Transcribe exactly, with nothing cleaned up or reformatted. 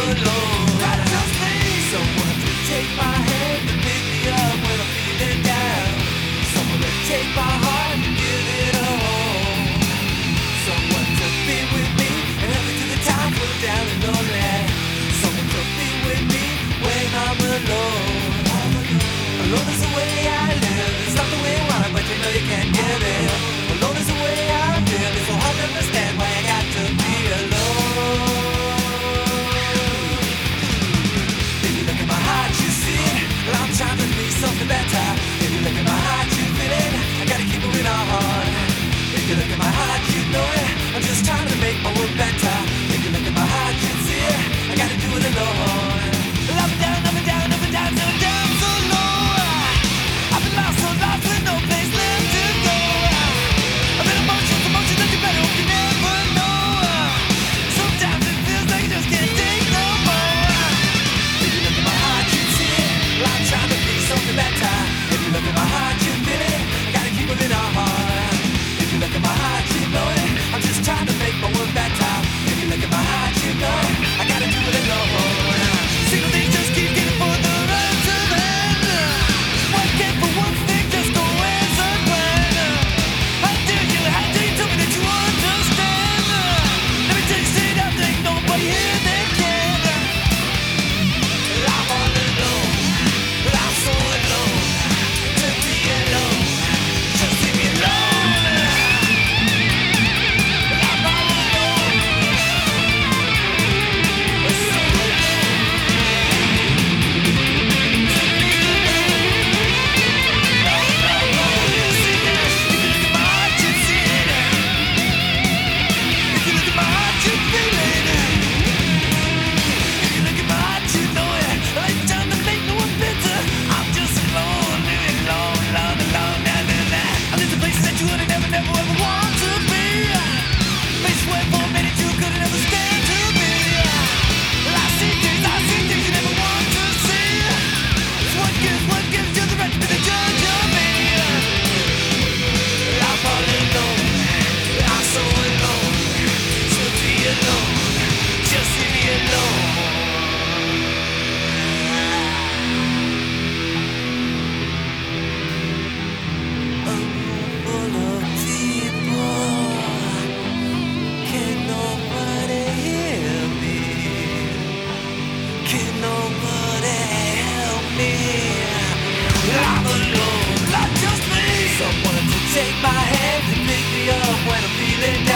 alone. Gotta just me. Someone to take my hand and pick me up when I'm feeling down. Someone to take my heart and give it a home. Someone to be with me and help me through the times when I'm down and lonely. Someone to be with me when I'm alone. Alone is the way I live. It's not the way I want it, but you know you can't give it. Alone is the way I live. It's so hard to understand why I got to be alone. If you look at my heart, you see it. Well, I'm trying to be something better. If you look at my heart, you feel it. I gotta keep moving on. If you look at my heart, you know it. I'm just trying to make my world better. If you look at my heart, you see it. I gotta do it alone. Up and down, up and down, up and down, so down, so low. I've been lost, so lost with no place left to go. I've been emotions, emotions that you better hope you never know. Sometimes it feels like you just can't take no more. If you look at my heart, you see it. Well, I'm trying to be something better. If you look at my heart, you feel it. I gotta keep moving on. If you look at my heart, you know it. I'm just trying to make my world better. If you look at my heart, you know it. I gotta do it alone. Single things just keep getting further into them. One can't for one thing just go as a plan. How dare you, how dare you tell me that you understand? Let me tell you straight out, there ain't nobody here that can. I'm all alone, I'm so alone. To be alone, just leave me alone. I'm all alone, so alone. Take my hand and pick me up when I'm feeling down.